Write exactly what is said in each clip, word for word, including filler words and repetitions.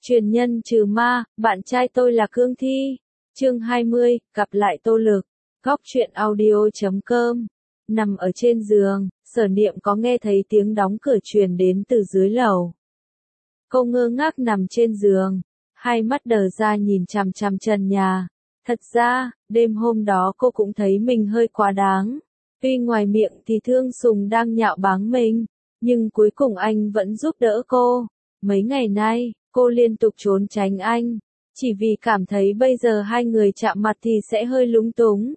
Truyền nhân trừ ma, bạn trai tôi là Cương Thi. Chương hai mươi, gặp lại Tô Lực. Góc truyện audio chấm com. Nằm ở trên giường, Sở Niệm có nghe thấy tiếng đóng cửa truyền đến từ dưới lầu. Cô ngơ ngác nằm trên giường, hai mắt đờ ra nhìn chằm chằm trần nhà. Thật ra, đêm hôm đó cô cũng thấy mình hơi quá đáng. Tuy ngoài miệng thì Thương Sùng đang nhạo báng mình, nhưng cuối cùng anh vẫn giúp đỡ cô. Mấy ngày nay, cô liên tục trốn tránh anh, chỉ vì cảm thấy bây giờ hai người chạm mặt thì sẽ hơi lúng túng.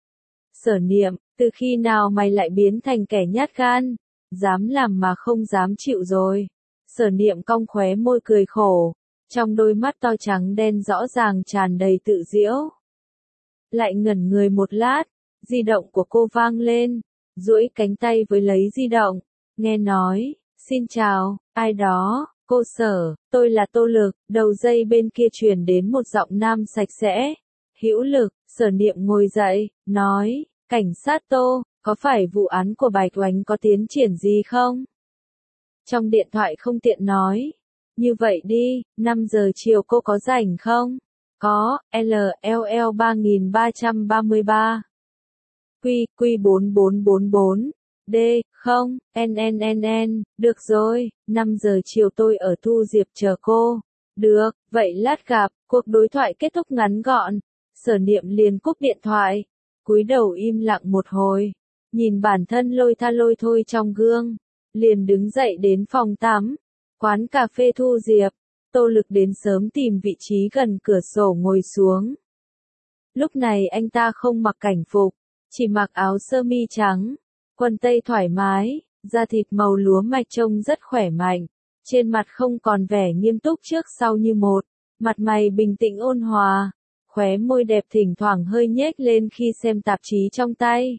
Sở Niệm, từ khi nào mày lại biến thành kẻ nhát gan, dám làm mà không dám chịu rồi. Sở Niệm cong khóe môi cười khổ, trong đôi mắt to trắng đen rõ ràng tràn đầy tự giễu. Lại ngẩn người một lát, di động của cô vang lên, duỗi cánh tay với lấy di động, nghe nói, xin chào, ai đó, cô Sở, tôi là Tô Lực, đầu dây bên kia truyền đến một giọng nam sạch sẽ, hữu lực. Sở Niệm ngồi dậy, nói, cảnh sát Tô, có phải vụ án của Bạch Oánh có tiến triển gì không? Trong điện thoại không tiện nói, như vậy đi, năm giờ chiều cô có rảnh không? Có, L L L ba nghìn ba trăm ba mươi ba. Q, Q bốn bốn bốn bốn. D, không, N N N N, được rồi, năm giờ chiều tôi ở Thu Diệp chờ cô. Được, vậy lát gặp. Cuộc đối thoại kết thúc ngắn gọn. Sở Niệm liền cúp điện thoại, cúi đầu im lặng một hồi, nhìn bản thân lôi tha lôi thôi trong gương, liền đứng dậy đến phòng tắm, quán cà phê Thu Diệp. Tô Lực đến sớm tìm vị trí gần cửa sổ ngồi xuống. Lúc này anh ta không mặc cảnh phục, chỉ mặc áo sơ mi trắng, quần tây thoải mái, da thịt màu lúa mạch trông rất khỏe mạnh, trên mặt không còn vẻ nghiêm túc trước sau như một, mặt mày bình tĩnh ôn hòa, khóe môi đẹp thỉnh thoảng hơi nhếch lên khi xem tạp chí trong tay.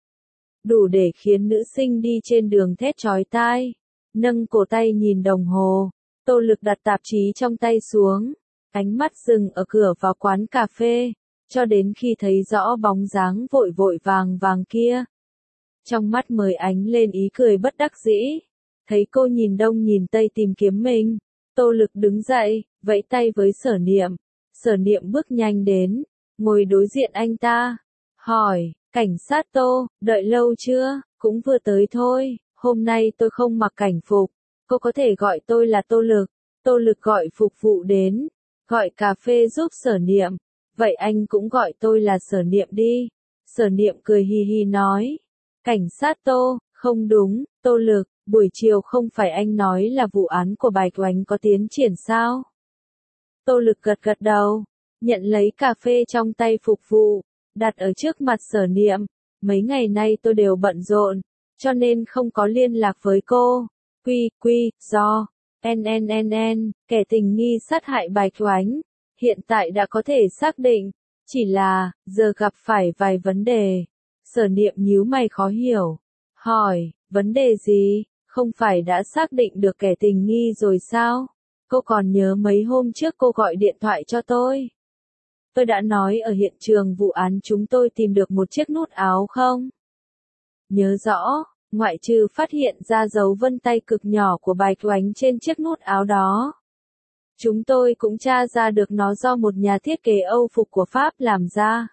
Đủ để khiến nữ sinh đi trên đường thét chói tai. Nâng cổ tay nhìn đồng hồ, Tô Lực đặt tạp chí trong tay xuống, ánh mắt dừng ở cửa vào quán cà phê, cho đến khi thấy rõ bóng dáng vội vội vàng vàng kia. Trong mắt mới ánh lên ý cười bất đắc dĩ, thấy cô nhìn đông nhìn tây tìm kiếm mình, Tô Lực đứng dậy, vẫy tay với Sở Niệm. Sở Niệm bước nhanh đến, ngồi đối diện anh ta, hỏi, cảnh sát Tô, đợi lâu chưa? Cũng vừa tới thôi, hôm nay tôi không mặc cảnh phục, cô có thể gọi tôi là Tô Lực. Tô Lực gọi phục vụ đến, gọi cà phê giúp Sở Niệm, vậy anh cũng gọi tôi là Sở Niệm đi. Sở Niệm cười hi hi nói, cảnh sát Tô, không đúng, Tô Lực, buổi chiều không phải anh nói là vụ án của Bạch Oánh có tiến triển sao? Tô Lực gật gật đầu, nhận lấy cà phê trong tay phục vụ, đặt ở trước mặt Sở Niệm. Mấy ngày nay tôi đều bận rộn, cho nên không có liên lạc với cô. Quy, quy, do, N N N N, kẻ tình nghi sát hại Bạch Oánh, hiện tại đã có thể xác định, chỉ là, giờ gặp phải vài vấn đề. Sở Niệm nhíu mày khó hiểu, hỏi, vấn đề gì, không phải đã xác định được kẻ tình nghi rồi sao? Cô còn nhớ mấy hôm trước cô gọi điện thoại cho tôi. Tôi đã nói ở hiện trường vụ án chúng tôi tìm được một chiếc nút áo không? Nhớ rõ, ngoại trừ phát hiện ra dấu vân tay cực nhỏ của Bạch Oánh trên chiếc nút áo đó. Chúng tôi cũng tra ra được nó do một nhà thiết kế Âu phục của Pháp làm ra.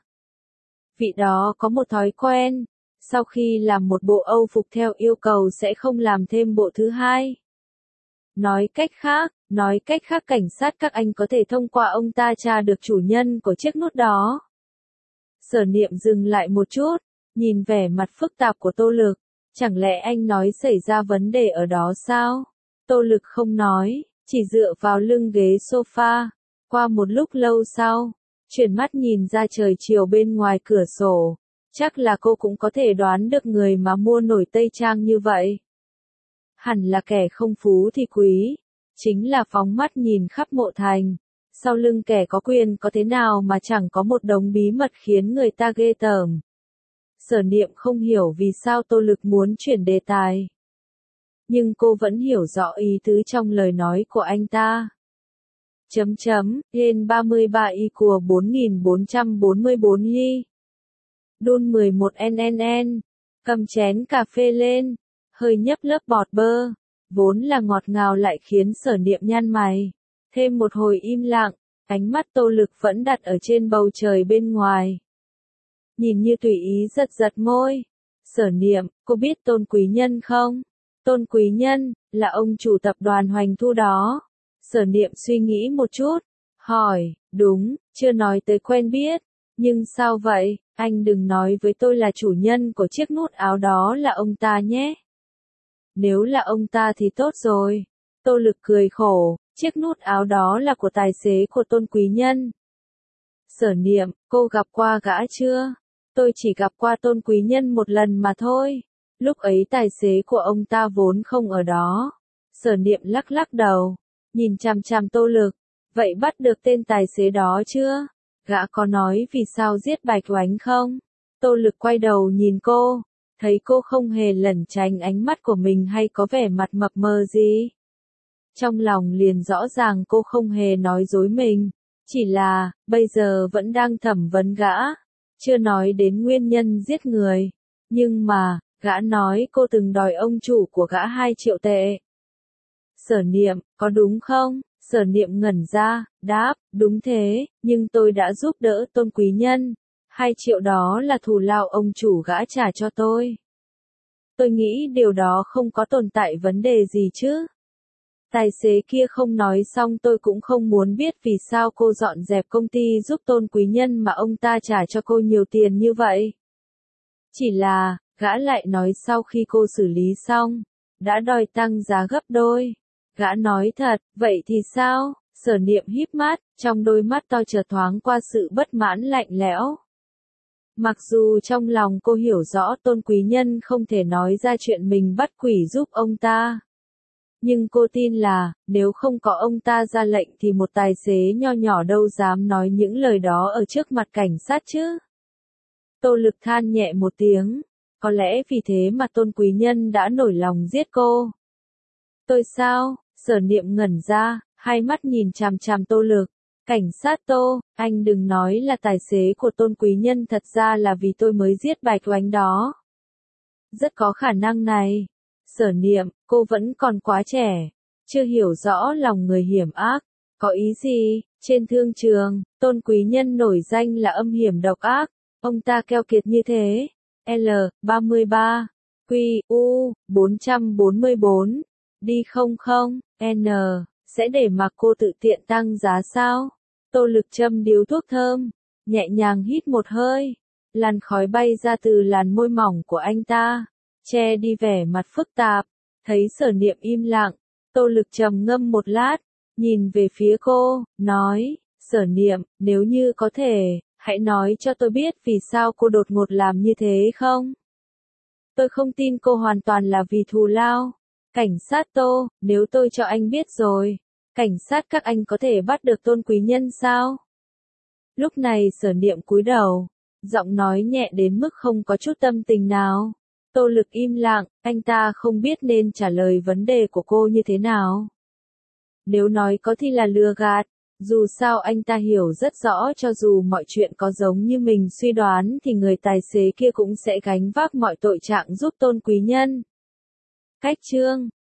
Vị đó có một thói quen, sau khi làm một bộ Âu phục theo yêu cầu sẽ không làm thêm bộ thứ hai. Nói cách khác, nói cách khác cảnh sát các anh có thể thông qua ông ta tra được chủ nhân của chiếc nút đó. Sở Niệm dừng lại một chút, nhìn vẻ mặt phức tạp của Tô Lực, chẳng lẽ anh nói xảy ra vấn đề ở đó sao? Tô Lực không nói, chỉ dựa vào lưng ghế sofa. Qua một lúc lâu sau, chuyển mắt nhìn ra trời chiều bên ngoài cửa sổ, chắc là cô cũng có thể đoán được người mà mua nổi tây trang như vậy. Hẳn là kẻ không phú thì quý, chính là phóng mắt nhìn khắp mộ thành, sau lưng kẻ có quyền có thế nào mà chẳng có một đống bí mật khiến người ta ghê tởm. Sở Niệm không hiểu vì sao Tô Lực muốn chuyển đề tài. Nhưng cô vẫn hiểu rõ ý tứ trong lời nói của anh ta. Chấm chấm, Yên ba mươi ba y của bốn nghìn bốn trăm bốn mươi bốn y. Đun mười một N N N, cầm chén cà phê lên, hơi nhấp lớp bọt bơ, vốn là ngọt ngào lại khiến Sở Niệm nhăn mày. Thêm một hồi im lặng, ánh mắt Tô Lực vẫn đặt ở trên bầu trời bên ngoài. Nhìn như tùy ý giật giật môi. Sở Niệm, cô biết Tôn Quý Nhân không? Tôn Quý Nhân, là ông chủ tập đoàn Hoành Thu đó. Sở Niệm suy nghĩ một chút, hỏi, đúng, chưa nói tới quen biết. Nhưng sao vậy, anh đừng nói với tôi là chủ nhân của chiếc nút áo đó là ông ta nhé. Nếu là ông ta thì tốt rồi. Tô Lực cười khổ, chiếc nút áo đó là của tài xế của Tôn Quý Nhân. Sở Niệm, cô gặp qua gã chưa? Tôi chỉ gặp qua Tôn Quý Nhân một lần mà thôi. Lúc ấy tài xế của ông ta vốn không ở đó. Sở Niệm lắc lắc đầu, nhìn chằm chằm Tô Lực. Vậy bắt được tên tài xế đó chưa? Gã có nói vì sao giết Bạch Oánh không? Tô Lực quay đầu nhìn cô, thấy cô không hề lẩn tránh ánh mắt của mình hay có vẻ mặt mập mờ gì. Trong lòng liền rõ ràng cô không hề nói dối mình, chỉ là, bây giờ vẫn đang thẩm vấn gã, chưa nói đến nguyên nhân giết người. Nhưng mà, gã nói cô từng đòi ông chủ của gã hai triệu tệ. Sở Niệm, có đúng không? Sở Niệm ngẩn ra, đáp, đúng thế, nhưng tôi đã giúp đỡ Tôn Quý Nhân. Hai triệu đó là thù lao ông chủ gã trả cho tôi. Tôi nghĩ điều đó không có tồn tại vấn đề gì chứ. Tài xế kia không nói xong tôi cũng không muốn biết vì sao cô dọn dẹp công ty giúp Tôn Quý Nhân mà ông ta trả cho cô nhiều tiền như vậy. Chỉ là, gã lại nói sau khi cô xử lý xong, đã đòi tăng giá gấp đôi. Gã nói thật, vậy thì sao? Sở Niệm híp mắt, trong đôi mắt to chợt thoáng qua sự bất mãn lạnh lẽo. Mặc dù trong lòng cô hiểu rõ Tôn Quý Nhân không thể nói ra chuyện mình bắt quỷ giúp ông ta. Nhưng cô tin là, nếu không có ông ta ra lệnh thì một tài xế nho nhỏ đâu dám nói những lời đó ở trước mặt cảnh sát chứ. Tô Lực than nhẹ một tiếng, có lẽ vì thế mà Tôn Quý Nhân đã nổi lòng giết cô. Tôi sao? Sở Niệm ngẩn ra, hai mắt nhìn chằm chằm Tô Lực. Cảnh sát Tô, anh đừng nói là tài xế của Tôn Quý Nhân thật ra là vì tôi mới giết Bạch Oánh đó. Rất có khả năng này. Sở Niệm, cô vẫn còn quá trẻ, chưa hiểu rõ lòng người hiểm ác. Có ý gì? Trên thương trường, Tôn Quý Nhân nổi danh là âm hiểm độc ác. Ông ta keo kiệt như thế. L ba mươi ba, Q U bốn trăm bốn mươi bốn, đi không không, N, sẽ để mặc cô tự tiện tăng giá sao? Tô Lực châm điếu thuốc thơm, nhẹ nhàng hít một hơi, làn khói bay ra từ làn môi mỏng của anh ta, che đi vẻ mặt phức tạp. Thấy Sở Niệm im lặng, Tô Lực trầm ngâm một lát, nhìn về phía cô, nói, Sở Niệm, nếu như có thể, hãy nói cho tôi biết vì sao cô đột ngột làm như thế không? Tôi không tin cô hoàn toàn là vì thù lao. Cảnh sát Tô, nếu tôi cho anh biết rồi, cảnh sát các anh có thể bắt được Tôn Quý Nhân sao? Lúc này Sở Niệm cúi đầu, giọng nói nhẹ đến mức không có chút tâm tình nào. Tô Lực im lặng, anh ta không biết nên trả lời vấn đề của cô như thế nào. Nếu nói có thì là lừa gạt, dù sao anh ta hiểu rất rõ cho dù mọi chuyện có giống như mình suy đoán thì người tài xế kia cũng sẽ gánh vác mọi tội trạng giúp Tôn Quý Nhân. Cách chương